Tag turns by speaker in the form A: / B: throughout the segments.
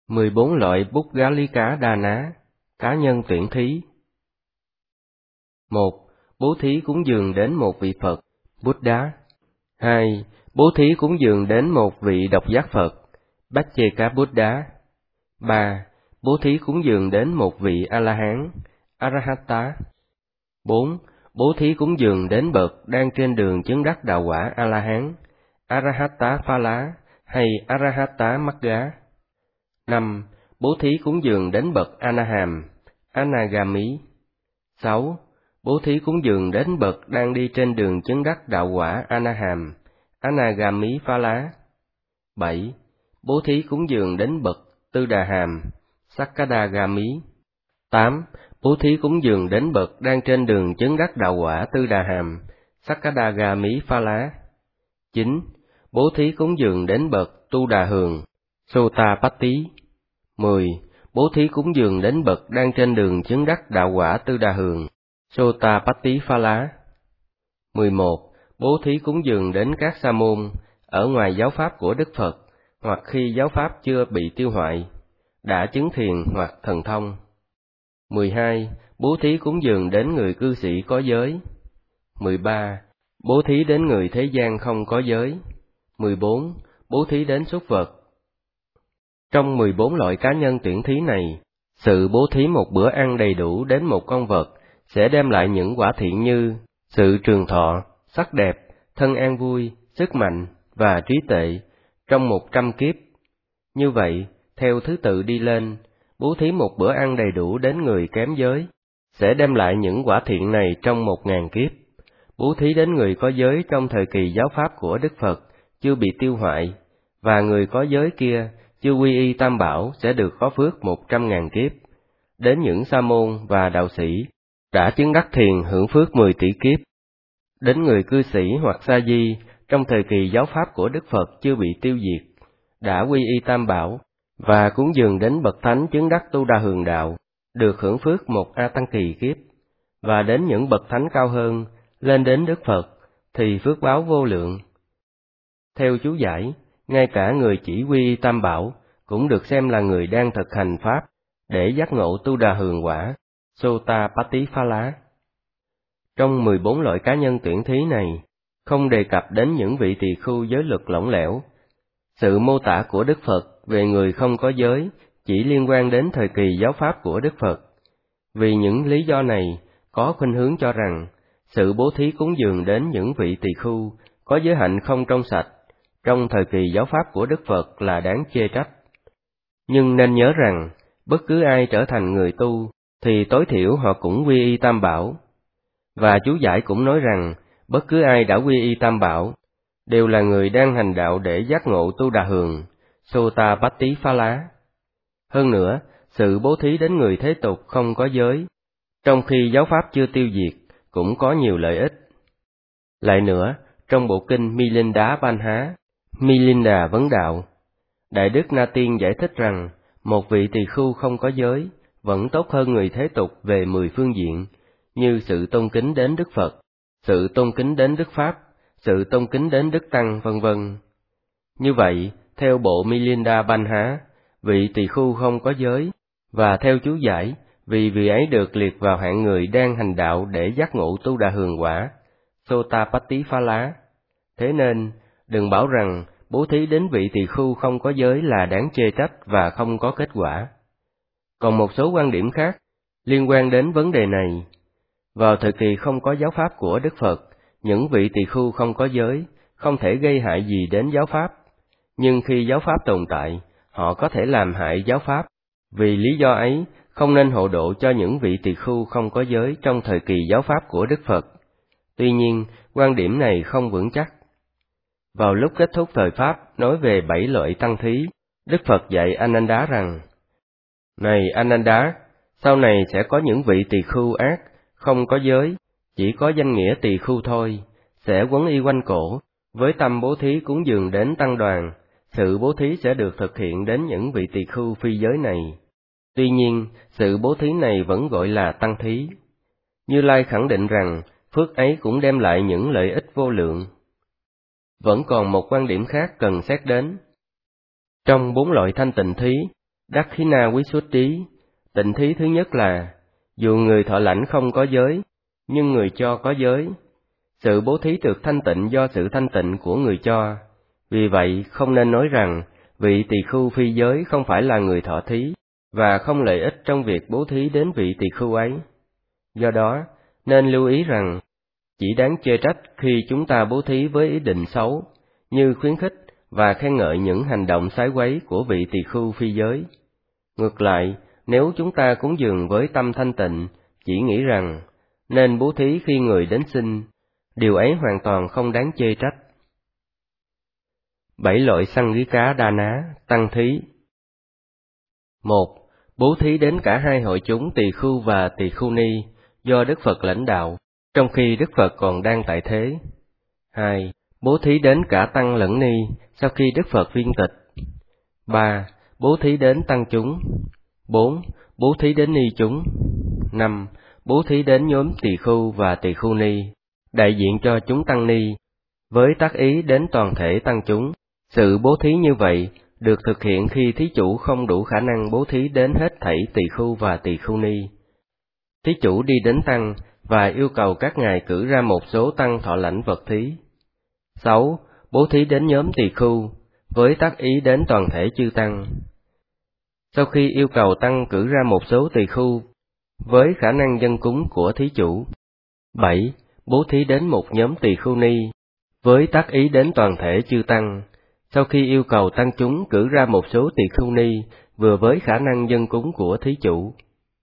A: 14 loại Puddgalika Dana, cá nhân tuyển thí. 1. Bố thí cúng dường đến một vị Phật, Buddha. 2. Bố thí cúng dường đến một vị độc giác Phật, Pacceka Buddha. 3. Bố thí cúng dường đến một vị A-la-hán, Arahata. 4. Bố thí cúng dường đến bậc đang trên đường chứng đắc đạo quả A-la-hán, Arahata Phala hay Arahata Magga. 5. Bố thí cúng dường đến bậc A-na-hàm, Anagami. 6. Bố thí cúng dường đến bậc đang đi trên đường chứng đắc đạo quả A-na-hàm, Anagami Phala. 7. Bố thí cúng dường đến bậc Tư Đà Hàm, Sakadagami. 8. Bố thí cúng dường đến bậc đang trên đường chứng đắc đạo quả Tư Đà Hàm, Sakadagami Phala. 9. Bố thí cúng dường đến bậc Tu Đà Hường, Sotapatti. 10. Bố thí cúng dường đến bậc đang trên đường chứng đắc đạo quả Tư Đà Hường, Sotapatti Phala. 11. Bố thí cúng dường đến các sa môn ở ngoài giáo pháp của Đức Phật, hoặc khi giáo pháp chưa bị tiêu hoại, đã chứng thiền hoặc thần thông. 12. Bố thí cúng dường đến người cư sĩ có giới. 13. Bố thí đến người thế gian không có giới. 14. Bố thí đến súc vật. Trong 14 loại cá nhân tuyển thí này, sự bố thí một bữa ăn đầy đủ đến một con vật sẽ đem lại những quả thiện như sự trường thọ, sắc đẹp, thân an vui, sức mạnh và trí tuệ trong 100 kiếp. Như vậy, theo thứ tự đi lên, bố thí một bữa ăn đầy đủ đến người kém giới sẽ đem lại những quả thiện này trong 1000 kiếp. Bố thí đến người có giới trong thời kỳ giáo pháp của Đức Phật chưa bị tiêu hoại, và người có giới kia chưa quy y Tam Bảo sẽ được có phước 100.000 kiếp. Đến những sa môn và đạo sĩ đã chứng đắc thiền hưởng phước 10 tỷ kiếp. Đến người cư sĩ hoặc sa di trong thời kỳ giáo pháp của Đức Phật chưa bị tiêu diệt, đã quy y Tam Bảo và cúng dường đến bậc thánh chứng đắc Tu Đà Hường đạo, được hưởng phước 1 A Tăng Kỳ kiếp. Và đến những bậc thánh cao hơn, lên đến Đức Phật, thì phước báo vô lượng. Theo chú giải, ngay cả người chỉ quy y Tam Bảo cũng được xem là người đang thực hành pháp để giác ngộ Tu Đà Hường quả, Sotapatti Phala. Trong 14 loại cá nhân tuyển thí này, không đề cập đến những vị tỳ khưu giới luật lỏng lẻo. Sự mô tả của Đức Phật về người không có giới chỉ liên quan đến thời kỳ giáo pháp của Đức Phật. Vì những lý do này, có khuynh hướng cho rằng, sự bố thí cúng dường đến những vị tỳ khưu có giới hạnh không trong sạch trong thời kỳ giáo pháp của Đức Phật là đáng chê trách. Nhưng nên nhớ rằng, bất cứ ai trở thành người tu, thì tối thiểu họ cũng quy y Tam Bảo. Và chú giải cũng nói rằng, bất cứ ai đã quy y Tam Bảo, đều là người đang hành đạo để giác ngộ Tu Đà Hường, Sotapatti Phala. Hơn nữa, sự bố thí đến người thế tục không có giới, trong khi giáo pháp chưa tiêu diệt, cũng có nhiều lợi ích. Lại nữa, trong bộ kinh Milinda Banha, Milinda Vấn Đạo, Đại Đức Na Tiên giải thích rằng, một vị tỳ khưu không có giới vẫn tốt hơn người thế tục về 10 phương diện, như sự tôn kính đến Đức Phật, sự tôn kính đến Đức Pháp, sự tôn kính đến Đức Tăng, vân vân. Như vậy, theo bộ Milinda Banha, vị tỳ khưu không có giới, và theo chú giải, vì vị ấy được liệt vào hạng người đang hành đạo để giác ngộ Tu Đà Hường quả, Sotapatti Phala. Thế nên, đừng bảo rằng bố thí đến vị tỳ khưu không có giới là đáng chê trách và không có kết quả. Còn một số quan điểm khác liên quan đến vấn đề này. Vào thời kỳ không có giáo pháp của Đức Phật, những vị tỳ khưu không có giới không thể gây hại gì đến giáo pháp. Nhưng khi giáo pháp tồn tại, họ có thể làm hại giáo pháp. Vì lý do ấy, không nên hộ độ cho những vị tỳ khưu không có giới trong thời kỳ giáo pháp của Đức Phật. Tuy nhiên, quan điểm này không vững chắc. Vào lúc kết thúc thời Pháp nói về 7 loại tăng thí, Đức Phật dạy Ananda rằng, này Ananda, sau này sẽ có những vị tỳ khưu ác, không có giới, chỉ có danh nghĩa tỳ khưu thôi, sẽ quấn y quanh cổ, với tâm bố thí cúng dường đến tăng đoàn, sự bố thí sẽ được thực hiện đến những vị tỳ khưu phi giới này. Tuy nhiên, sự bố thí này vẫn gọi là tăng thí. Như Lai khẳng định rằng, phước ấy cũng đem lại những lợi ích vô lượng. Vẫn còn một quan điểm khác cần xét đến. Trong 4 loại thanh tịnh thí, Dakkhina Visuddhi, tịnh thí thứ nhất là, dù người thọ lãnh không có giới, nhưng người cho có giới. Sự bố thí được thanh tịnh do sự thanh tịnh của người cho. Vì vậy, không nên nói rằng, vị tỳ khưu phi giới không phải là người thọ thí, và không lợi ích trong việc bố thí đến vị tỳ khưu ấy. Do đó, nên lưu ý rằng, chỉ đáng chê trách khi chúng ta bố thí với ý định xấu, như khuyến khích và khen ngợi những hành động sái quấy của vị tỳ khưu phi giới. Ngược lại, nếu chúng ta cúng dường với tâm thanh tịnh, chỉ nghĩ rằng, nên bố thí khi người đến xin, điều ấy hoàn toàn không đáng chê trách. 7 loại Sanghika Dana, tăng thí. 1. Bố thí đến cả hai hội chúng tỳ khưu và tỳ khưu ni, do Đức Phật lãnh đạo, trong khi Đức Phật còn đang tại thế. 2. Bố thí đến cả tăng lẫn ni, sau khi Đức Phật viên tịch. 3. Bố thí đến tăng chúng. 4. Bố thí đến ni chúng. 5. Bố thí đến nhóm tỳ khưu và tỳ khưu ni, đại diện cho chúng tăng ni, với tác ý đến toàn thể tăng chúng. Sự bố thí như vậy được thực hiện khi thí chủ không đủ khả năng bố thí đến hết thảy tỳ khưu và tỳ khưu ni. Thí chủ đi đến tăng và yêu cầu các ngài cử ra một số tăng thọ lãnh vật thí. 6. Bố thí đến nhóm tỳ khưu, với tác ý đến toàn thể chư tăng. Sau khi yêu cầu tăng cử ra một số tỳ khưu, với khả năng dâng cúng của thí chủ. 7. Bố thí đến một nhóm tỳ khưu ni, với tác ý đến toàn thể chư tăng. Sau khi yêu cầu tăng chúng cử ra một số tỳ khưu ni, vừa với khả năng dâng cúng của thí chủ.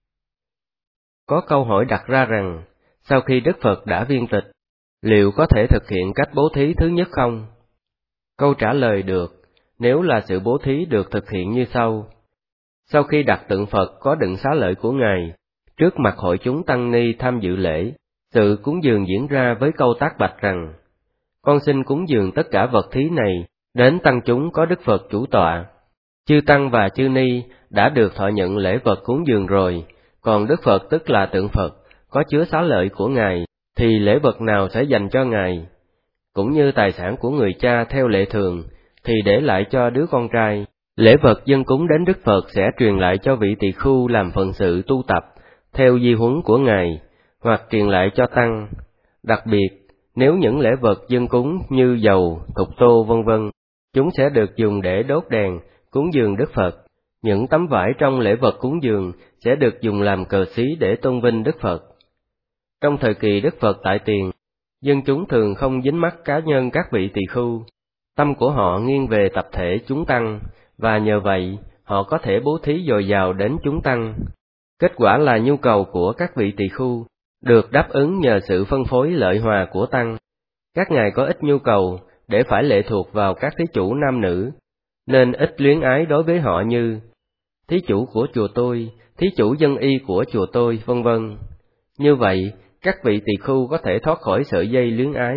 A: Có câu hỏi đặt ra rằng, sau khi Đức Phật đã viên tịch, liệu có thể thực hiện cách bố thí thứ nhất không? Câu trả lời được, nếu là sự bố thí được thực hiện như sau. Sau khi đặt tượng Phật có đựng xá lợi của Ngài, trước mặt hội chúng tăng ni tham dự lễ, sự cúng dường diễn ra với câu tác bạch rằng, con xin cúng dường tất cả vật thí này đến tăng chúng có Đức Phật chủ tọa. Chư tăng và chư ni đã được thọ nhận lễ vật cúng dường rồi, còn Đức Phật tức là tượng Phật, có chứa xá lợi của Ngài, thì lễ vật nào sẽ dành cho Ngài? Cũng như tài sản của người cha theo lệ thường, thì để lại cho đứa con trai. Lễ vật dâng cúng đến Đức Phật sẽ truyền lại cho vị tỳ khưu làm phận sự tu tập, theo di huấn của Ngài, hoặc truyền lại cho tăng. Đặc biệt, nếu những lễ vật dâng cúng như dầu, thục tô v.v., chúng sẽ được dùng để đốt đèn, cúng dường Đức Phật. Những tấm vải trong lễ vật cúng dường sẽ được dùng làm cờ xí để tôn vinh Đức Phật. Trong thời kỳ Đức Phật tại tiền, dân chúng thường không dính mắc cá nhân các vị tỳ khưu. Tâm của họ nghiêng về tập thể chúng tăng, và nhờ vậy, họ có thể bố thí dồi dào đến chúng tăng. Kết quả là nhu cầu của các vị tỳ khưu được đáp ứng nhờ sự phân phối lợi hòa của tăng. Các ngài có ít nhu cầu để phải lệ thuộc vào các thí chủ nam nữ, nên ít luyến ái đối với họ như thí chủ của chùa tôi, thí chủ dân y của chùa tôi, v.v. Như vậy, các vị tỳ khưu có thể thoát khỏi sợi dây luyến ái.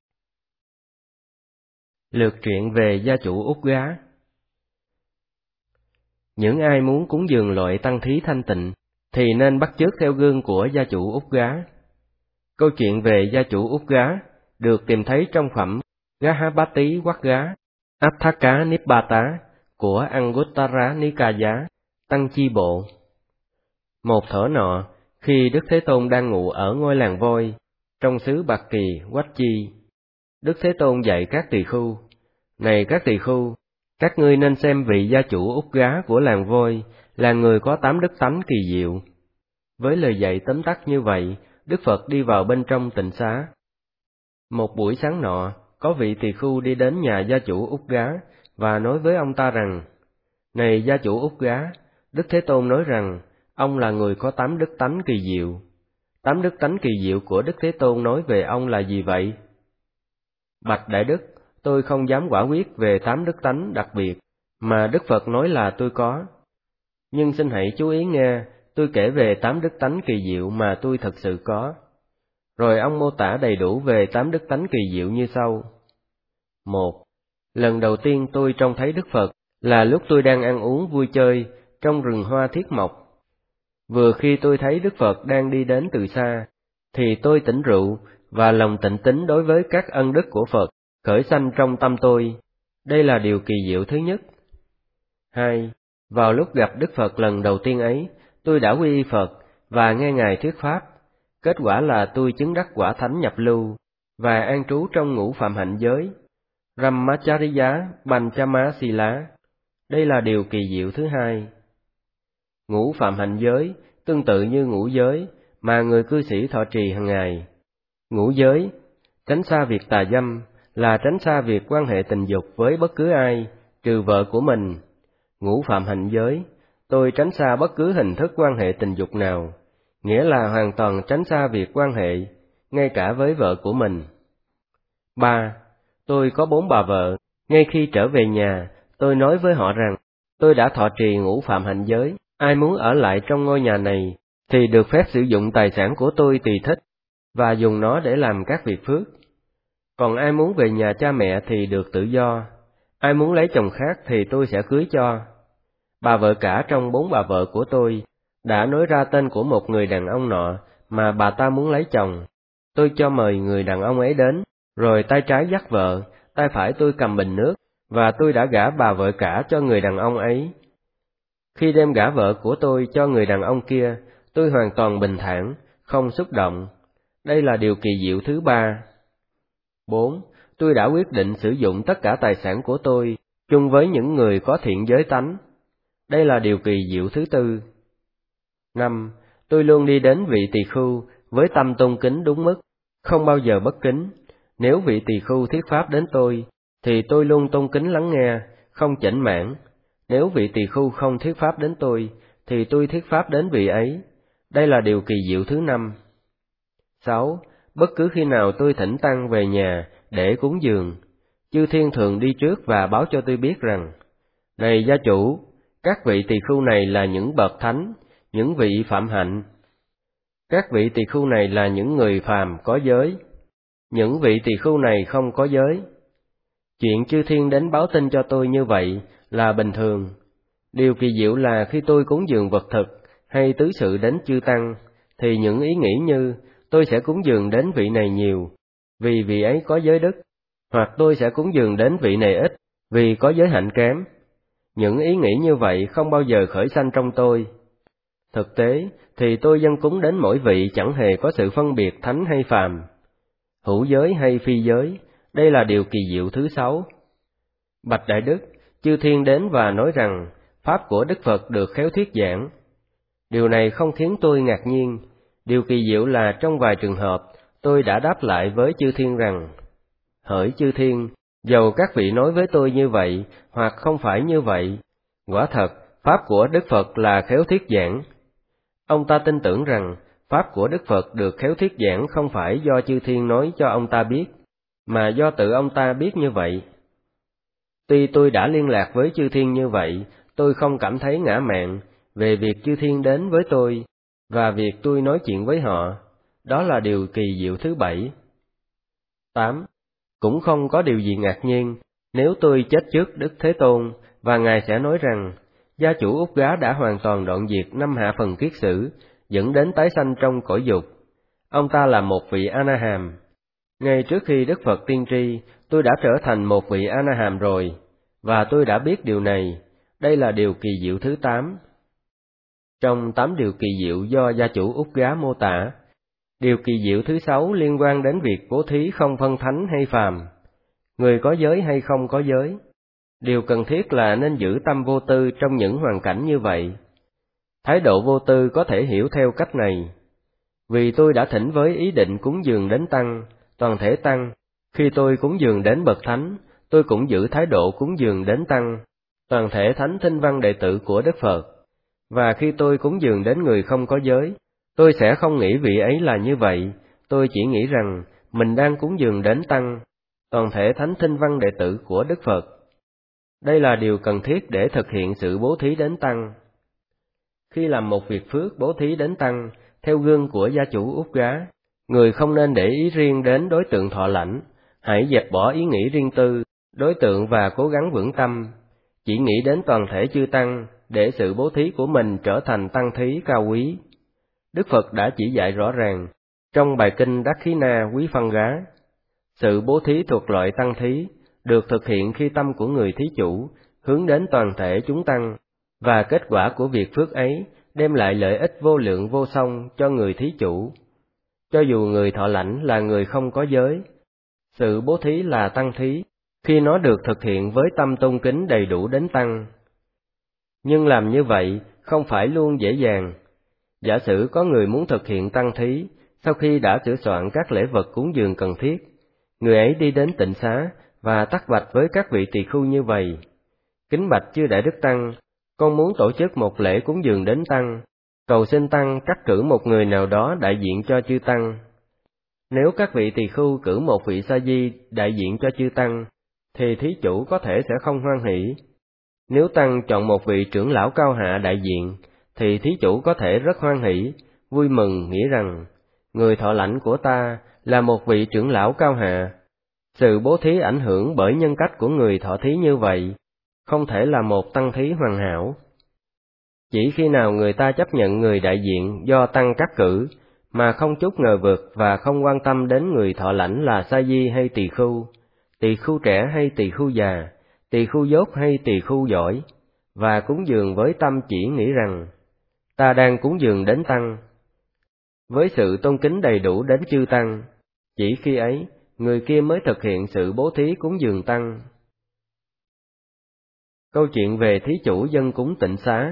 A: Lược truyện về gia chủ Úc Gá. Những ai muốn cúng dường loại tăng thí thanh tịnh, thì nên bắt chước theo gương của gia chủ Úc Gá. Câu chuyện về gia chủ Úc Gá được tìm thấy trong phẩm Gahabati Quát Gá, Atthaka Nibbata của Anguttara Nikaya, Tăng Chi Bộ. Một thuở nọ, khi Đức Thế Tôn đang ngụ ở ngôi làng voi, trong xứ Bạc Kỳ, Quách Chi, Đức Thế Tôn dạy các tỳ khưu, này các tỳ khưu, các ngươi nên xem vị gia chủ Úc Gá của làng voi là người có 8 đức tánh kỳ diệu. Với lời dạy tóm tắt như vậy, Đức Phật đi vào bên trong tịnh xá. Một buổi sáng nọ, có vị tỳ khưu đi đến nhà gia chủ Úc Gá và nói với ông ta rằng, này gia chủ Úc Gá, Đức Thế Tôn nói rằng, ông là người có 8 đức tánh kỳ diệu. 8 đức tánh kỳ diệu của Đức Thế Tôn nói về ông là gì vậy? Bạch Đại Đức, tôi không dám quả quyết về 8 đức tánh đặc biệt mà Đức Phật nói là tôi có. Nhưng xin hãy chú ý nghe, tôi kể về 8 đức tánh kỳ diệu mà tôi thật sự có. Rồi ông mô tả đầy đủ về 8 đức tánh kỳ diệu như sau. 1. Lần đầu tiên tôi trông thấy Đức Phật là lúc tôi đang ăn uống vui chơi trong rừng hoa thiết mộc. Vừa khi tôi thấy Đức Phật đang đi đến từ xa, thì tôi tỉnh rượu và lòng tịnh tín đối với các ân đức của Phật khởi sanh trong tâm tôi. Đây là điều kỳ diệu thứ nhất. 2. Vào lúc gặp Đức Phật lần đầu tiên ấy, tôi đã quy y Phật và nghe Ngài thuyết pháp. Kết quả là tôi chứng đắc quả thánh nhập lưu và an trú trong ngũ phạm hạnh giới, Brahmacharya Panchamasila. Đây là điều kỳ diệu thứ hai. Ngũ phạm hạnh giới tương tự như ngũ giới mà người cư sĩ thọ trì hàng ngày. Ngũ giới, tránh xa việc tà dâm, là tránh xa việc quan hệ tình dục với bất cứ ai, trừ vợ của mình. Ngũ phạm hạnh giới, tôi tránh xa bất cứ hình thức quan hệ tình dục nào, nghĩa là hoàn toàn tránh xa việc quan hệ, ngay cả với vợ của mình. 3. Tôi có 4 bà vợ. Ngay khi trở về nhà, tôi nói với họ rằng, tôi đã thọ trì ngũ phạm hạnh giới, ai muốn ở lại trong ngôi nhà này, thì được phép sử dụng tài sản của tôi tùy thích, và dùng nó để làm các việc phước. Còn ai muốn về nhà cha mẹ thì được tự do, ai muốn lấy chồng khác thì tôi sẽ cưới cho. Bà vợ cả trong 4 bà vợ của tôi đã nói ra tên của một người đàn ông nọ mà bà ta muốn lấy chồng. Tôi cho mời người đàn ông ấy đến, rồi tay trái dắt vợ, tay phải tôi cầm bình nước, và tôi đã gả bà vợ cả cho người đàn ông ấy. Khi đem gả vợ của tôi cho người đàn ông kia, tôi hoàn toàn bình thản, không xúc động. Đây là điều kỳ diệu thứ 3. 4. Tôi đã quyết định sử dụng tất cả tài sản của tôi chung với những người có thiện giới tánh. Đây là điều kỳ diệu thứ 4. 5. Tôi luôn đi đến vị tỳ khưu với tâm tôn kính đúng mức, không bao giờ bất kính. Nếu vị tỳ khưu thuyết pháp đến tôi, thì tôi luôn tôn kính lắng nghe, không chểnh mảng. Nếu vị tỳ khưu không thuyết pháp đến tôi, thì tôi thuyết pháp đến vị ấy. Đây là điều kỳ diệu thứ 5. 6. Bất cứ khi nào tôi thỉnh tăng về nhà để cúng dường, chư thiên thường đi trước và báo cho tôi biết rằng, này gia chủ, các vị tỳ khưu này là những bậc thánh, những vị phạm hạnh. Các vị tỳ khưu này là những người phàm có giới, những vị tỳ khưu này không có giới. Chuyện chư thiên đến báo tin cho tôi như vậy là bình thường. Điều kỳ diệu là khi tôi cúng dường vật thực hay tứ sự đến chư tăng, thì những ý nghĩ như tôi sẽ cúng dường đến vị này nhiều, vì vị ấy có giới đức, hoặc tôi sẽ cúng dường đến vị này ít, vì có giới hạnh kém. Những ý nghĩ như vậy không bao giờ khởi sanh trong tôi. Thực tế thì tôi dâng cúng đến mỗi vị chẳng hề có sự phân biệt thánh hay phàm, hữu giới hay phi giới. Đây là điều kỳ diệu thứ 6. Bạch Đại Đức, chư thiên đến và nói rằng pháp của Đức Phật được khéo thuyết giảng. Điều này không khiến tôi ngạc nhiên. Điều kỳ diệu là trong vài trường hợp, tôi đã đáp lại với chư thiên rằng, hỡi chư thiên, dầu các vị nói với tôi như vậy, hoặc không phải như vậy, quả thật, pháp của Đức Phật là khéo thuyết giảng. Ông ta tin tưởng rằng, pháp của Đức Phật được khéo thuyết giảng không phải do chư thiên nói cho ông ta biết, mà do tự ông ta biết như vậy. Tuy tôi đã liên lạc với chư thiên như vậy, tôi không cảm thấy ngã mạn về việc chư thiên đến với tôi, và việc tôi nói chuyện với họ. Đó là điều kỳ diệu thứ 7. 8. Cũng không có điều gì ngạc nhiên nếu tôi chết trước Đức Thế Tôn, và Ngài sẽ nói rằng, gia chủ Úc Gá đã hoàn toàn đoạn diệt 5 hạ phần kiết sử, dẫn đến tái sanh trong cõi dục. Ông ta là một vị A-na-hàm. Ngay trước khi Đức Phật tiên tri, tôi đã trở thành một vị A-na-hàm rồi, và tôi đã biết điều này. Đây là điều kỳ diệu thứ 8. Trong 8 điều kỳ diệu do gia chủ Úc Gá mô tả, điều kỳ diệu thứ 6 liên quan đến việc bố thí không phân thánh hay phàm, người có giới hay không có giới. Điều cần thiết là nên giữ tâm vô tư trong những hoàn cảnh như vậy. Thái độ vô tư có thể hiểu theo cách này. Vì tôi đã thỉnh với ý định cúng dường đến tăng, toàn thể tăng, khi tôi cúng dường đến bậc thánh, tôi cũng giữ thái độ cúng dường đến tăng, toàn thể thánh thinh văn đệ tử của Đức Phật. Và khi tôi cúng dường đến người không có giới, tôi sẽ không nghĩ vị ấy là như vậy, tôi chỉ nghĩ rằng mình đang cúng dường đến tăng, toàn thể thánh thinh văn đệ tử của Đức Phật. Đây là điều cần thiết để thực hiện sự bố thí đến tăng. Khi làm một việc phước bố thí đến tăng, theo gương của gia chủ Úc Gá, người không nên để ý riêng đến đối tượng thọ lãnh, hãy dẹp bỏ ý nghĩ riêng tư, đối tượng và cố gắng vững tâm, chỉ nghĩ đến toàn thể chư tăng, để sự bố thí của mình trở thành tăng thí cao quý. Đức Phật đã chỉ dạy rõ ràng, trong bài kinh Đắc Khí Na Quý Phân Gá, sự bố thí thuộc loại tăng thí, được thực hiện khi tâm của người thí chủ hướng đến toàn thể chúng tăng, và kết quả của việc phước ấy đem lại lợi ích vô lượng vô song cho người thí chủ. Cho dù người thọ lãnh là người không có giới, sự bố thí là tăng thí, khi nó được thực hiện với tâm tôn kính đầy đủ đến tăng. Nhưng làm như vậy không phải luôn dễ dàng. Giả sử có người muốn thực hiện tăng thí, sau khi đã sửa soạn các lễ vật cúng dường cần thiết, người ấy đi đến tịnh xá và tắc bạch với các vị tỳ khưu như vậy: kính bạch chư Đại Đức Tăng, con muốn tổ chức một lễ cúng dường đến Tăng, cầu xin Tăng cắt cử một người nào đó đại diện cho chư Tăng. Nếu các vị tỳ khưu cử một vị sa di đại diện cho chư Tăng, thì thí chủ có thể sẽ không hoan hỷ. Nếu Tăng chọn một vị trưởng lão cao hạ đại diện, thì thí chủ có thể rất hoan hỷ, vui mừng nghĩ rằng, người thọ lãnh của ta là một vị trưởng lão cao hạ. Sự bố thí ảnh hưởng bởi nhân cách của người thọ thí như vậy, không thể là một tăng thí hoàn hảo. Chỉ khi nào người ta chấp nhận người đại diện do Tăng cắt cử, mà không chút ngờ vực và không quan tâm đến người thọ lãnh là sa di hay tỳ khưu trẻ hay tỳ khưu già, tỳ khưu dốt hay tỳ khưu giỏi, và cúng dường với tâm chỉ nghĩ rằng, ta đang cúng dường đến Tăng, với sự tôn kính đầy đủ đến chư Tăng, chỉ khi ấy, người kia mới thực hiện sự bố thí cúng dường Tăng. Câu chuyện về thí chủ dân cúng tịnh xá.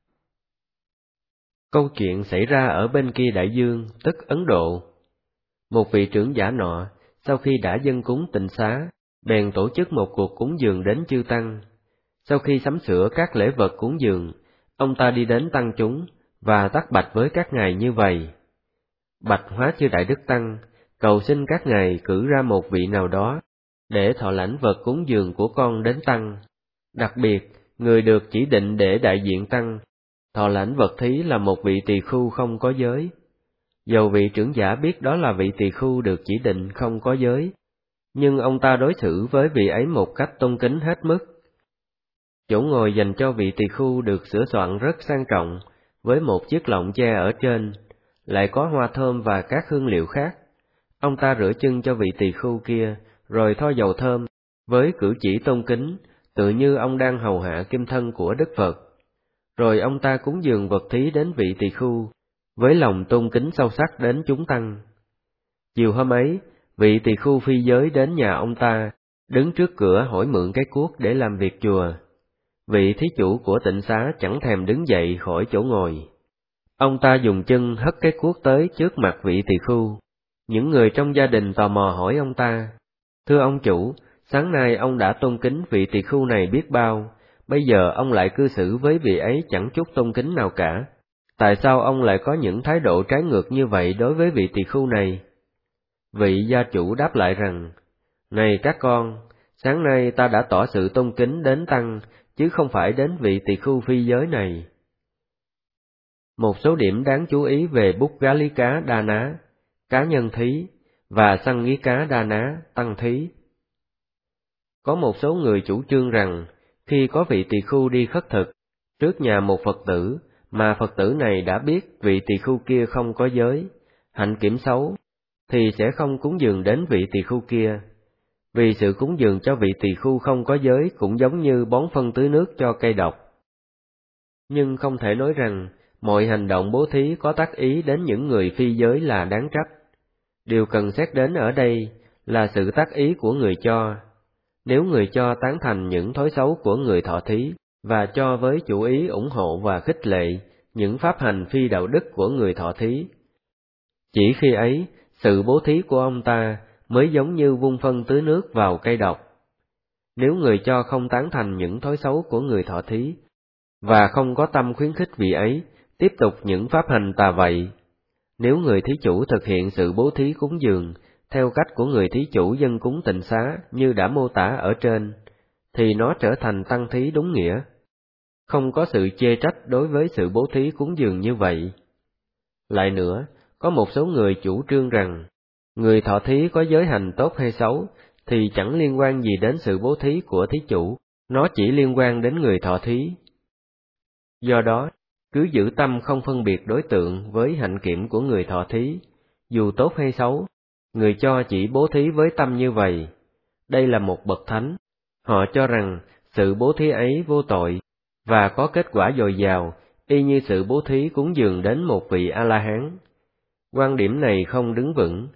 A: Câu chuyện xảy ra ở bên kia đại dương, tức Ấn Độ. Một vị trưởng giả nọ, sau khi đã dân cúng tịnh xá, bèn tổ chức một cuộc cúng dường đến chư Tăng. Sau khi sắm sửa các lễ vật cúng dường, ông ta đi đến Tăng chúng, và tắc bạch với các ngài như vậy: bạch hóa chư Đại Đức Tăng, cầu xin các ngài cử ra một vị nào đó, để thọ lãnh vật cúng dường của con đến Tăng. Đặc biệt, người được chỉ định để đại diện Tăng, thọ lãnh vật thí là một vị tỳ khưu không có giới. Dầu vị trưởng giả biết đó là vị tỳ khưu được chỉ định không có giới, nhưng ông ta đối xử với vị ấy một cách tôn kính hết mức. Chỗ ngồi dành cho vị tỳ khưu được sửa soạn rất sang trọng, với một chiếc lọng tre ở trên, lại có hoa thơm và các hương liệu khác. Ông ta rửa chân cho vị tỳ khưu kia, rồi thoa dầu thơm, với cử chỉ tôn kính, tự như ông đang hầu hạ kim thân của Đức Phật. Rồi ông ta cúng dường vật thí đến vị tỳ khưu, với lòng tôn kính sâu sắc đến chúng Tăng. Chiều hôm ấy, vị tỳ khưu phi giới đến nhà ông ta, đứng trước cửa hỏi mượn cái cuốc để làm việc chùa. Vị thí chủ của tịnh xá chẳng thèm đứng dậy khỏi chỗ ngồi. Ông ta dùng chân hất cái cuốc tới trước mặt vị tỳ khưu. Những người trong gia đình tò mò hỏi ông ta: thưa ông chủ, sáng nay ông đã tôn kính vị tỳ khưu này biết bao, bây giờ ông lại cư xử với vị ấy chẳng chút tôn kính nào cả. Tại sao ông lại có những thái độ trái ngược như vậy đối với vị tỳ khưu này? Vị gia chủ đáp lại rằng: này các con, sáng nay ta đã tỏ sự tôn kính đến Tăng, chứ không phải đến vị tỳ khưu phi giới này. Một số điểm đáng chú ý về Puddgalika Đa Ná, cá nhân thí, và Sanghika Đa Ná, tăng thí. Có một số người chủ trương rằng, khi có vị tỳ khưu đi khất thực trước nhà một Phật tử, mà Phật tử này đã biết vị tỳ khưu kia không có giới, hạnh kiểm xấu, thì sẽ không cúng dường đến vị tỳ khưu kia. Vì sự cúng dường cho vị tỳ khưu không có giới cũng giống như bón phân tưới nước cho cây độc. Nhưng không thể nói rằng mọi hành động bố thí có tác ý đến những người phi giới là đáng trách. Điều cần xét đến ở đây là sự tác ý của người cho. Nếu người cho tán thành những thói xấu của người thọ thí, và cho với chủ ý ủng hộ và khích lệ những pháp hành phi đạo đức của người thọ thí, chỉ khi ấy, sự bố thí của ông ta mới giống như vung phân tưới nước vào cây độc. Nếu người cho không tán thành những thói xấu của người thọ thí, và không có tâm khuyến khích vị ấy tiếp tục những pháp hành tà vậy, nếu người thí chủ thực hiện sự bố thí cúng dường theo cách của người thí chủ dân cúng tịnh xá như đã mô tả ở trên, thì nó trở thành tăng thí đúng nghĩa. Không có sự chê trách đối với sự bố thí cúng dường như vậy. Lại nữa, có một số người chủ trương rằng, người thọ thí có giới hành tốt hay xấu, thì chẳng liên quan gì đến sự bố thí của thí chủ, nó chỉ liên quan đến người thọ thí. Do đó, cứ giữ tâm không phân biệt đối tượng với hạnh kiểm của người thọ thí, dù tốt hay xấu, người cho chỉ bố thí với tâm như vậy. Đây là một bậc thánh. Họ cho rằng sự bố thí ấy vô tội, và có kết quả dồi dào, y như sự bố thí cúng dường đến một vị A-la-hán. Quan điểm này không đứng vững.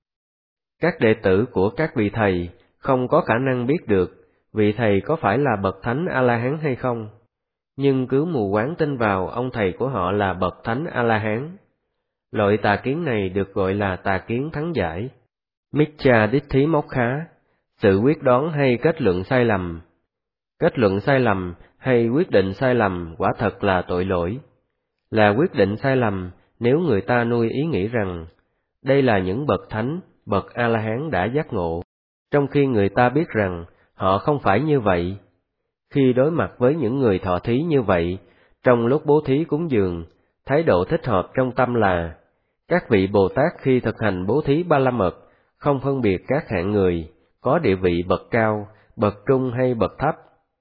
A: Các đệ tử của các vị thầy không có khả năng biết được vị thầy có phải là bậc thánh A-la-hán hay không, nhưng cứ mù quáng tin vào ông thầy của họ là bậc thánh A-la-hán. Loại tà kiến này được gọi là tà kiến thắng giải. Miccha Ditthi Mokkha, sự quyết đoán hay kết luận sai lầm. Kết luận sai lầm hay quyết định sai lầm quả thật là tội lỗi. Là quyết định sai lầm nếu người ta nuôi ý nghĩ rằng đây là những bậc thánh, bậc A-la-hán đã giác ngộ, trong khi người ta biết rằng họ không phải như vậy. Khi đối mặt với những người thọ thí như vậy, trong lúc bố thí cúng dường, thái độ thích hợp trong tâm là các vị Bồ Tát khi thực hành bố thí ba la mật không phân biệt các hạng người, có địa vị bậc cao, bậc trung hay bậc thấp.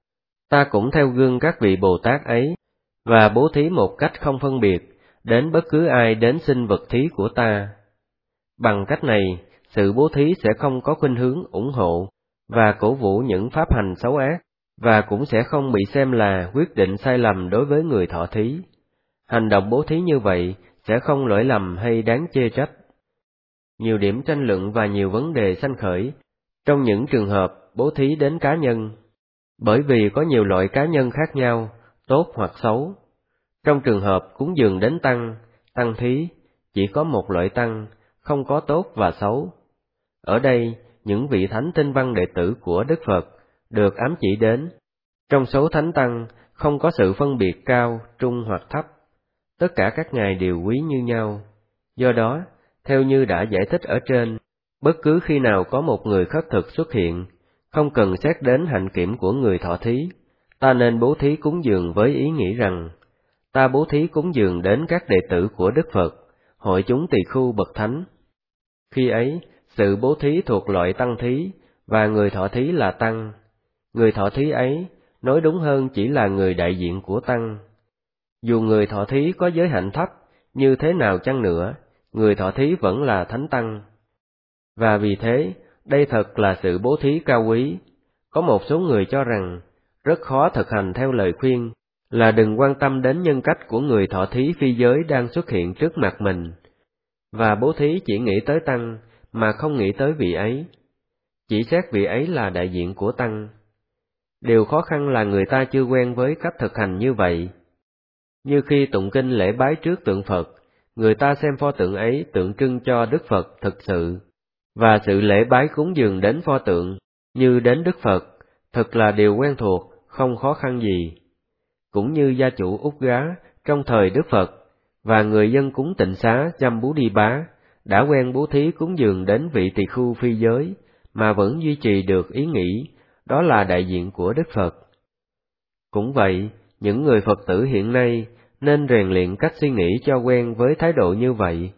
A: Ta cũng theo gương các vị Bồ Tát ấy, và bố thí một cách không phân biệt đến bất cứ ai đến xin vật thí của ta. Bằng cách này, sự bố thí sẽ không có khuynh hướng ủng hộ và cổ vũ những pháp hành xấu ác, và cũng sẽ không bị xem là quyết định sai lầm đối với người thọ thí. Hành động bố thí như vậy sẽ không lỗi lầm hay đáng chê trách. Nhiều điểm tranh luận và nhiều vấn đề sanh khởi trong những trường hợp bố thí đến cá nhân, bởi vì có nhiều loại cá nhân khác nhau, tốt hoặc xấu. Trong trường hợp cúng dường đến tăng thí, chỉ có một loại tăng, không có tốt và xấu. Ở đây, những vị thánh tinh văn đệ tử của Đức Phật được ám chỉ đến. Trong số thánh tăng, không có sự phân biệt cao, trung hoặc thấp. Tất cả các ngài đều quý như nhau. Do đó, theo như đã giải thích ở trên, bất cứ khi nào có một người khất thực xuất hiện, không cần xét đến hạnh kiểm của người thọ thí, ta nên bố thí cúng dường với ý nghĩ rằng, ta bố thí cúng dường đến các đệ tử của Đức Phật, hội chúng tỳ khưu bậc thánh. Khi ấy, sự bố thí thuộc loại tăng thí, và người thọ thí là tăng. Người thọ thí ấy, nói đúng hơn chỉ là người đại diện của tăng. Dù người thọ thí có giới hạnh thấp, như thế nào chăng nữa, người thọ thí vẫn là thánh tăng. Và vì thế, đây thật là sự bố thí cao quý. Có một số người cho rằng, rất khó thực hành theo lời khuyên, là đừng quan tâm đến nhân cách của người thọ thí phi giới đang xuất hiện trước mặt mình, và bố thí chỉ nghĩ tới tăng, mà không nghĩ tới vị ấy. Chỉ xét vị ấy là đại diện của tăng. Điều khó khăn là người ta chưa quen với cách thực hành như vậy. Như khi tụng kinh lễ bái trước tượng Phật, người ta xem pho tượng ấy tượng trưng cho Đức Phật thực sự, và sự lễ bái cúng dường đến pho tượng, như đến Đức Phật, thật là điều quen thuộc, không khó khăn gì. Cũng như gia chủ Úc Gá trong thời Đức Phật, và người dân cúng Tịnh Xá Jambudibá đã quen bố thí cúng dường đến vị tỳ khưu phi giới, mà vẫn duy trì được ý nghĩ, đó là đại diện của Đức Phật. Cũng vậy, những người Phật tử hiện nay nên rèn luyện cách suy nghĩ cho quen với thái độ như vậy.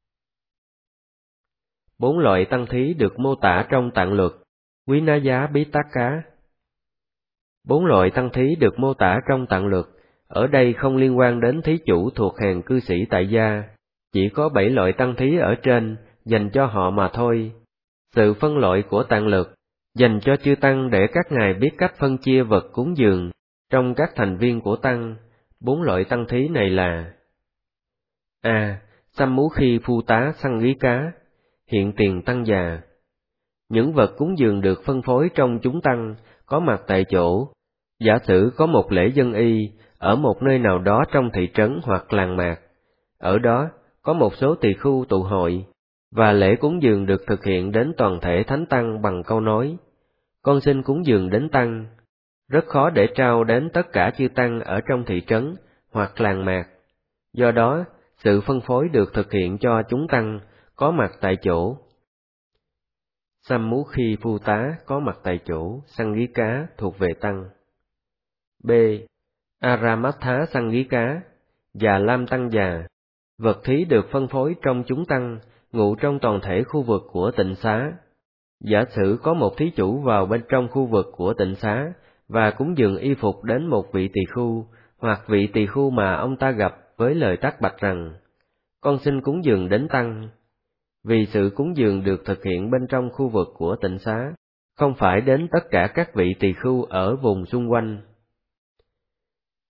A: 4 loại tăng thí được mô tả trong Tạng Luật, Vinaya Pitaka. 4 loại tăng thí được mô tả trong Tạng Luật, ở đây không liên quan đến thí chủ thuộc hàng cư sĩ tại gia, chỉ có 7 loại tăng thí ở trên, dành cho họ mà thôi. Sự phân loại của Tạng Luật, dành cho chư tăng để các ngài biết cách phân chia vật cúng dường, trong các thành viên của tăng. 4 loại tăng thí này là: A. Sammukhi Phu Tá Sanghika, hiện tiền tăng già. Những vật cúng dường được phân phối trong chúng tăng, có mặt tại chỗ. Giả sử có một lễ dân y, ở một nơi nào đó trong thị trấn hoặc làng mạc. Ở đó, có một số tỳ khưu tụ hội, và lễ cúng dường được thực hiện đến toàn thể thánh tăng bằng câu nói: con xin cúng dường đến tăng. Rất khó để trao đến tất cả chư tăng ở trong thị trấn hoặc làng mạc. Do đó, sự phân phối được thực hiện cho chúng tăng có mặt tại chỗ. Sammukhi Phu Tá có mặt tại chỗ, Sanghika thuộc về tăng. B. Aramatha Sanghika, Già Lam tăng già. Vật thí được phân phối trong chúng tăng, ngụ trong toàn thể khu vực của Tịnh Xá. Giả sử có một thí chủ vào bên trong khu vực của Tịnh Xá, và cúng dường y phục đến một vị tỳ khưu, hoặc vị tỳ khưu mà ông ta gặp với lời tác bạch rằng: con xin cúng dường đến tăng. Vì sự cúng dường được thực hiện bên trong khu vực của Tịnh Xá, không phải đến tất cả các vị tỳ khưu ở vùng xung quanh.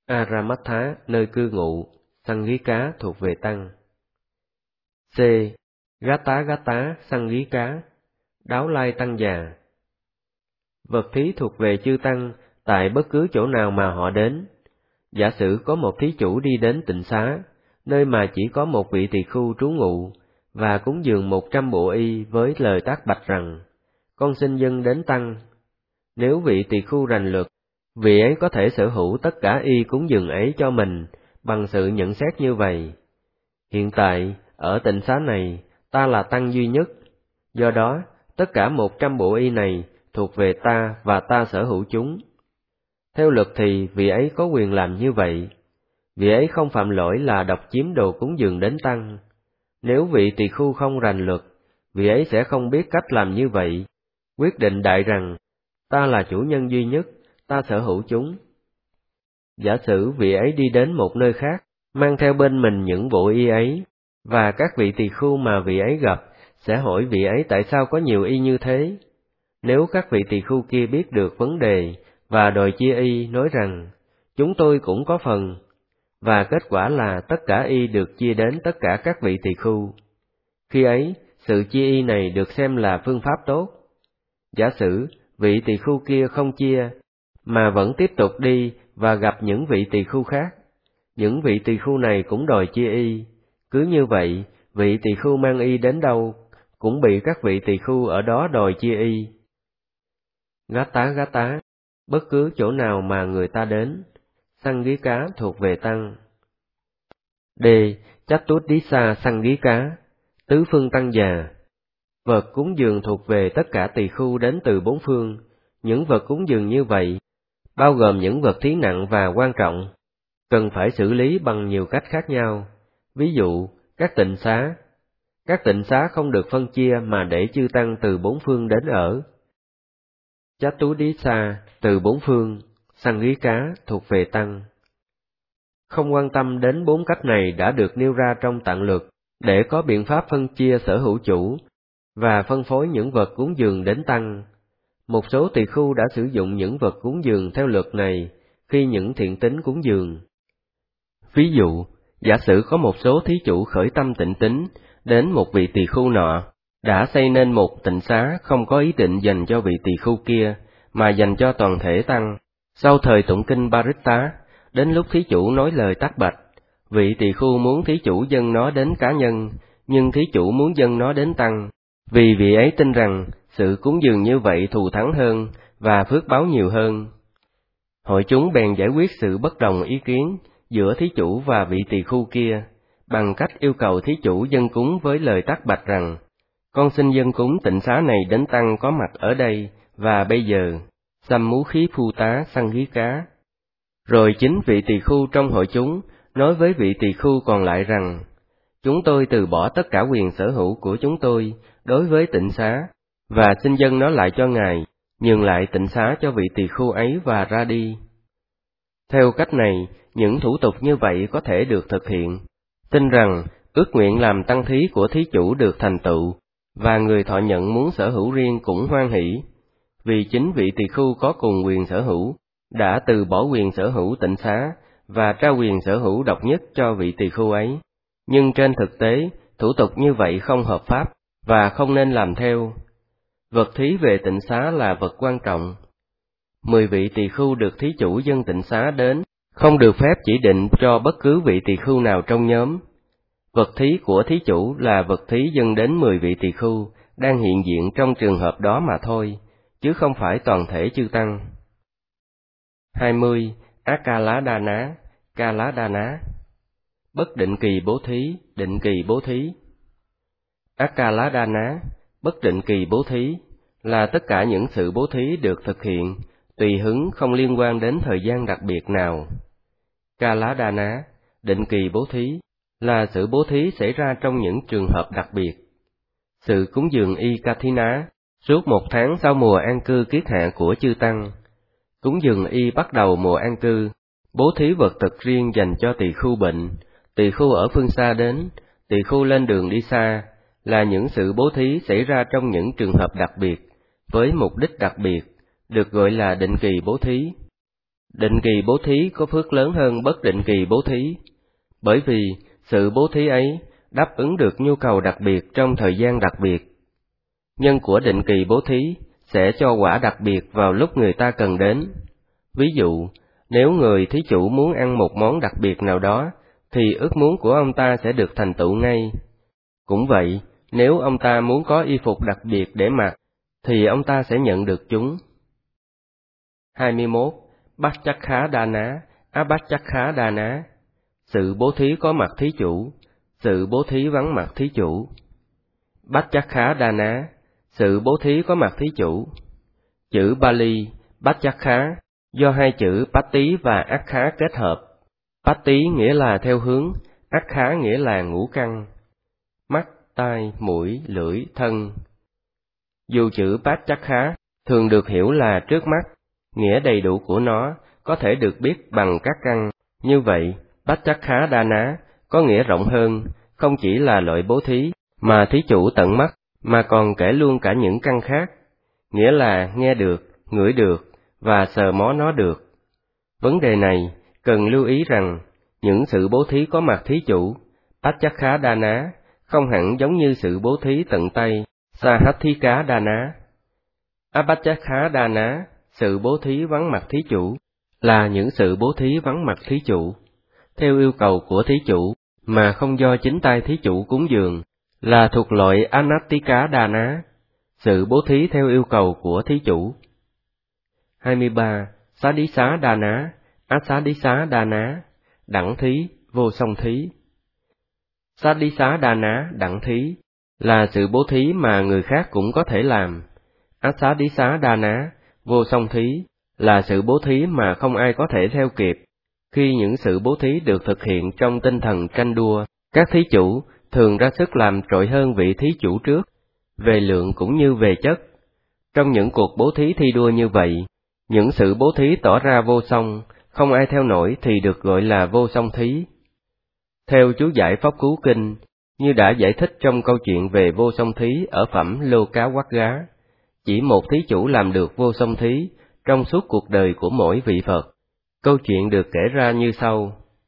A: Aramatha, nơi cư ngụ, Sanghika thuộc về tăng. C. Gata Sanghika, đáo lai tăng già. Vật thí thuộc về chư tăng tại bất cứ chỗ nào mà họ đến. Giả sử có một thí chủ đi đến tịnh xá, nơi mà chỉ có một vị tỳ khưu trú ngụ, và cúng dường 100 bộ y với lời tác bạch rằng, con xin dâng đến tăng. Nếu vị tỳ khưu rành luật, vị ấy có thể sở hữu tất cả y cúng dường ấy cho mình bằng sự nhận xét như vậy: hiện tại, ở tịnh xá này, ta là tăng duy nhất, do đó, tất cả 100 bộ y này thuộc về ta và ta sở hữu chúng. Theo luật thì vị ấy có quyền làm như vậy. Vị ấy không phạm lỗi là độc chiếm đồ cúng dường đến tăng. Nếu vị tỳ khưu không rành luật, vị ấy sẽ không biết cách làm như vậy, quyết định đại rằng, ta là chủ nhân duy nhất, ta sở hữu chúng. Giả sử vị ấy đi đến một nơi khác, mang theo bên mình những bộ y ấy, và các vị tỳ khưu mà vị ấy gặp sẽ hỏi vị ấy tại sao có nhiều y như thế. Nếu các vị tỳ khưu kia biết được vấn đề và đòi chia y, nói rằng, chúng tôi cũng có phần, và kết quả là tất cả y được chia đến tất cả các vị tỳ khưu. Khi ấy, sự chia y này được xem là phương pháp tốt. Giả sử vị tỳ khưu kia không chia, mà vẫn tiếp tục đi và gặp những vị tỳ khưu khác, những vị tỳ khưu này cũng đòi chia y. Cứ như vậy, vị tỳ khưu mang y đến đâu, cũng bị các vị tỳ khưu ở đó đòi chia y. Gata, bất cứ chỗ nào mà người ta đến. Sanghika thuộc về tăng. D. Chatuddhisa Sanghika, tứ phương tăng già. Vật cúng dường thuộc về tất cả tỳ khưu đến từ bốn phương. Những vật cúng dường như vậy, bao gồm những vật thí nặng và quan trọng, cần phải xử lý bằng nhiều cách khác nhau. Ví dụ, các tịnh xá. Các tịnh xá không được phân chia mà để chư tăng từ bốn phương đến ở. Chatuddhisa, từ bốn phương, Sanghika thuộc về tăng. Không quan tâm đến bốn cách này đã được nêu ra trong tạng luật, để có biện pháp phân chia sở hữu chủ, và phân phối những vật cúng dường đến tăng. Một số tỳ khưu đã sử dụng những vật cúng dường theo luật này khi những thiện tín cúng dường. Ví dụ, giả sử có một số thí chủ khởi tâm tịnh tín đến một vị tỳ khưu nọ, đã xây nên một tịnh xá không có ý định dành cho vị tỳ khưu kia, mà dành cho toàn thể tăng. Sau thời tụng kinh Paritta, đến lúc thí chủ nói lời tác bạch, vị tỳ khưu muốn thí chủ dâng nó đến cá nhân, nhưng thí chủ muốn dâng nó đến tăng, vì vị ấy tin rằng sự cúng dường như vậy thù thắng hơn và phước báo nhiều hơn. Hội chúng bèn giải quyết sự bất đồng ý kiến giữa thí chủ và vị tỳ khưu kia, bằng cách yêu cầu thí chủ dâng cúng với lời tác bạch rằng, con xin dâng cúng tịnh xá này đến tăng có mặt ở đây, và bây giờ, Sammukhi Phutta Sanghika. Rồi chính vị tỳ khưu trong hội chúng nói với vị tỳ khưu còn lại rằng, chúng tôi từ bỏ tất cả quyền sở hữu của chúng tôi đối với tịnh xá, và xin dâng nó lại cho ngài, nhường lại tịnh xá cho vị tỳ khưu ấy và ra đi. Theo cách này, những thủ tục như vậy có thể được thực hiện. Tin rằng ước nguyện làm tăng thí của thí chủ được thành tựu, và người thọ nhận muốn sở hữu riêng cũng hoan hỷ, vì chính vị tỳ khưu có cùng quyền sở hữu đã từ bỏ quyền sở hữu tịnh xá và trao quyền sở hữu độc nhất cho vị tỳ khưu ấy. Nhưng trên thực tế, thủ tục như vậy không hợp pháp và không nên làm theo. Vật thí về tịnh xá là vật quan trọng. 10 vị tỳ khưu được thí chủ dâng tịnh xá đến, không được phép chỉ định cho bất cứ vị tỳ khưu nào trong nhóm. Vật thí của thí chủ là vật thí dâng đến 10 vị tỳ khưu đang hiện diện trong trường hợp đó mà thôi, chứ không phải toàn thể chư tăng. 20. Akaladana, Kaladana. Bất định kỳ bố thí, định kỳ bố thí. Akaladana, bất định kỳ bố thí, là tất cả những sự bố thí được thực hiện, tùy hứng không liên quan đến thời gian đặc biệt nào. Kaladana, định kỳ bố thí, là sự bố thí xảy ra trong những trường hợp đặc biệt. Sự cúng dường Ikathina, suốt 1 tháng sau mùa an cư kiết hạ của chư tăng. Cúng dường y bắt đầu mùa an cư, bố thí vật thực riêng dành cho tỳ khưu bệnh, tỳ khưu ở phương xa đến, tỳ khưu lên đường đi xa, là những sự bố thí xảy ra trong những trường hợp đặc biệt, với mục đích đặc biệt, được gọi là định kỳ bố thí. Định kỳ bố thí có phước lớn hơn bất định kỳ bố thí, bởi vì sự bố thí ấy đáp ứng được nhu cầu đặc biệt trong thời gian đặc biệt. Nhân của định kỳ bố thí sẽ cho quả đặc biệt vào lúc người ta cần đến. Ví dụ, nếu người thí chủ muốn ăn một món đặc biệt nào đó, thì ước muốn của ông ta sẽ được thành tựu ngay. Cũng vậy, nếu ông ta muốn có y phục đặc biệt để mặc, thì ông ta sẽ nhận được chúng. 21. Bacchakha Dana, Abhachakha Dana. Sự bố thí có mặt thí chủ, sự bố thí vắng mặt thí chủ. Bacchakha Dana, sự bố thí có mặt thí chủ. Chữ Pali, Bacchakha, do hai chữ Patti và Akha kết hợp. Patti nghĩa là theo hướng, Akha nghĩa là ngũ căn, mắt, tai, mũi, lưỡi, thân. Dù chữ Bacchakha thường được hiểu là trước mắt, nghĩa đầy đủ của nó có thể được biết bằng các căn. Như vậy, Bacchakha Dana có nghĩa rộng hơn, không chỉ là loại bố thí mà thí chủ tận mắt, mà còn kể luôn cả những căn khác, nghĩa là nghe được, ngửi được và sờ mó nó được. Vấn đề này cần lưu ý rằng những sự bố thí có mặt thí chủ, Bacchakha Dana, không hẳn giống như sự bố thí tận tay, Sahatthika Dana. Abhachakha Dana, sự bố thí vắng mặt thí chủ, là những sự bố thí vắng mặt thí chủ, theo yêu cầu của thí chủ, mà không do chính tay thí chủ cúng dường, là thuộc loại Anattika Dana, sự bố thí theo yêu cầu của thí chủ. 23. Sadisa Dana, Asadisa Dana, đẳng thí, vô song thí. Sadisa Dana, đẳng thí, là sự bố thí mà người khác cũng có thể làm. Asadisa Dana, vô song thí, là sự bố thí mà không ai có thể theo kịp. Khi những sự bố thí được thực hiện trong tinh thần tranh đua, các thí chủ thường ra sức làm trội hơn vị thí chủ trước, về lượng cũng như về chất. Trong những cuộc bố thí thi đua như vậy, những sự bố thí tỏ ra vô song, không ai theo nổi thì được gọi là vô song thí. Theo chú giải Pháp Cú Kinh, như đã giải thích trong câu chuyện về vô song thí ở phẩm Lô Cá Quát Gá, chỉ một thí chủ làm được vô song thí trong suốt cuộc đời của mỗi vị Phật. Câu chuyện được kể ra như sau.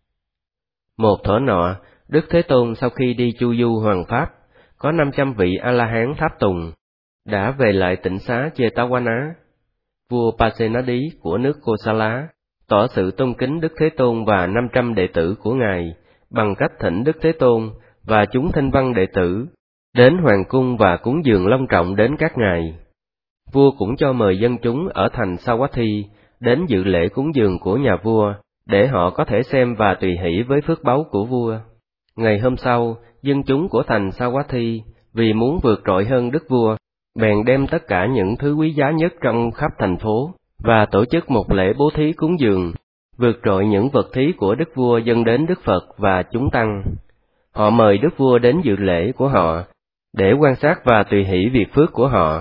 A: Một thuở nọ, Đức Thế Tôn sau khi đi chu du hoàng pháp, có 500 vị A-la-hán tháp tùng, đã về lại tỉnh xá Jetavana. Vua Pasenadi của nước Kosala tỏ sự tôn kính Đức Thế Tôn và 500 đệ tử của Ngài bằng cách thỉnh Đức Thế Tôn và chúng thanh văn đệ tử đến hoàng cung và cúng dường long trọng đến các ngài. Vua cũng cho mời dân chúng ở thành Savatthi đến dự lễ cúng dường của nhà vua, để họ có thể xem và tùy hỷ với phước báu của vua. Ngày hôm sau, dân chúng của thành Savatthi, vì muốn vượt trội hơn đức vua, bèn đem tất cả những thứ quý giá nhất trong khắp thành phố, và tổ chức một lễ bố thí cúng dường, vượt trội những vật thí của đức vua dâng đến Đức Phật và chúng tăng. Họ mời đức vua đến dự lễ của họ, để quan sát và tùy hỷ việc phước của họ.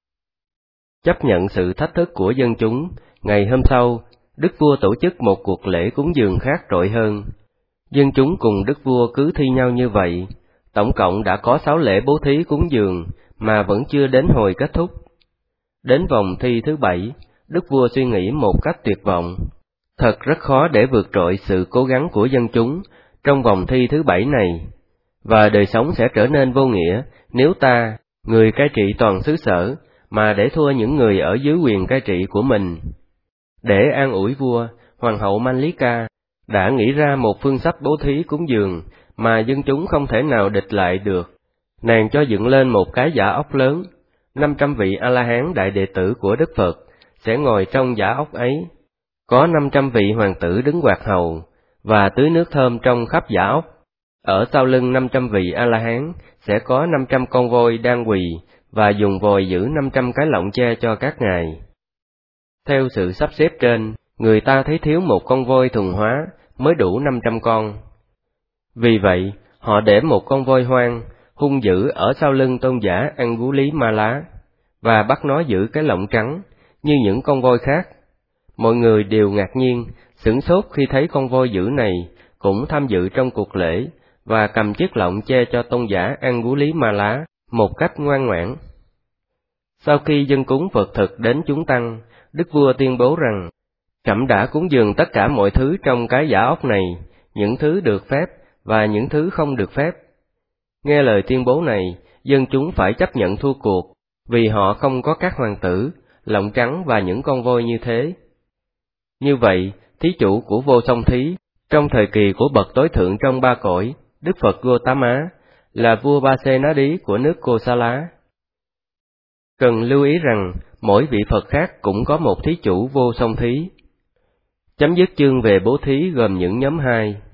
A: Chấp nhận sự thách thức của dân chúng, ngày hôm sau, đức vua tổ chức một cuộc lễ cúng dường khác trội hơn. Dân chúng cùng đức vua cứ thi nhau như vậy, tổng cộng đã có 6 lễ bố thí cúng dường mà vẫn chưa đến hồi kết thúc. Đến vòng thi thứ 7, đức vua suy nghĩ một cách tuyệt vọng. Thật rất khó để vượt trội sự cố gắng của dân chúng trong vòng thi thứ 7 này, và đời sống sẽ trở nên vô nghĩa nếu ta, người cai trị toàn xứ sở, mà để thua những người ở dưới quyền cai trị của mình. Để an ủi vua, hoàng hậu Mallika đã nghĩ ra một phương sách bố thí cúng dường mà dân chúng không thể nào địch lại được. Nàng cho dựng lên một cái giỏ ốc lớn, 500 vị A-la-hán đại đệ tử của Đức Phật sẽ ngồi trong giỏ ốc ấy. Có 500 vị hoàng tử đứng quạt hầu, và tưới nước thơm trong khắp giỏ ốc. Ở sau lưng 500 vị A-la-hán sẽ có 500 con voi đang quỳ, và dùng vòi giữ 500 cái lọng che cho các ngài. Theo sự sắp xếp trên, người ta thấy thiếu một con voi thuần hóa mới đủ 500 con. Vì vậy, họ để một con voi hoang, hung dữ ở sau lưng tôn giả Angulimala, và bắt nó giữ cái lọng trắng, như những con voi khác. Mọi người đều ngạc nhiên, sửng sốt khi thấy con voi dữ này cũng tham dự trong cuộc lễ, và cầm chiếc lọng che cho tôn giả Angulimala một cách ngoan ngoãn. Sau khi dân cúng vật thực đến chúng tăng, đức vua tuyên bố rằng, Trẫm đã cúng dường tất cả mọi thứ trong cái giả ốc này, những thứ được phép và những thứ không được phép. Nghe lời tuyên bố này, dân chúng phải chấp nhận thua cuộc, vì họ không có các hoàng tử, lọng trắng và những con voi như thế. Như vậy, thí chủ của vô song thí, trong thời kỳ của bậc tối thượng trong ba cõi, Đức Phật Gautama, là vua Ba Xê Ná Đí của nước Kosala. Cần lưu ý rằng, mỗi vị Phật khác cũng có một thí chủ vô song thí. Chấm dứt chương về bố thí gồm những nhóm 2.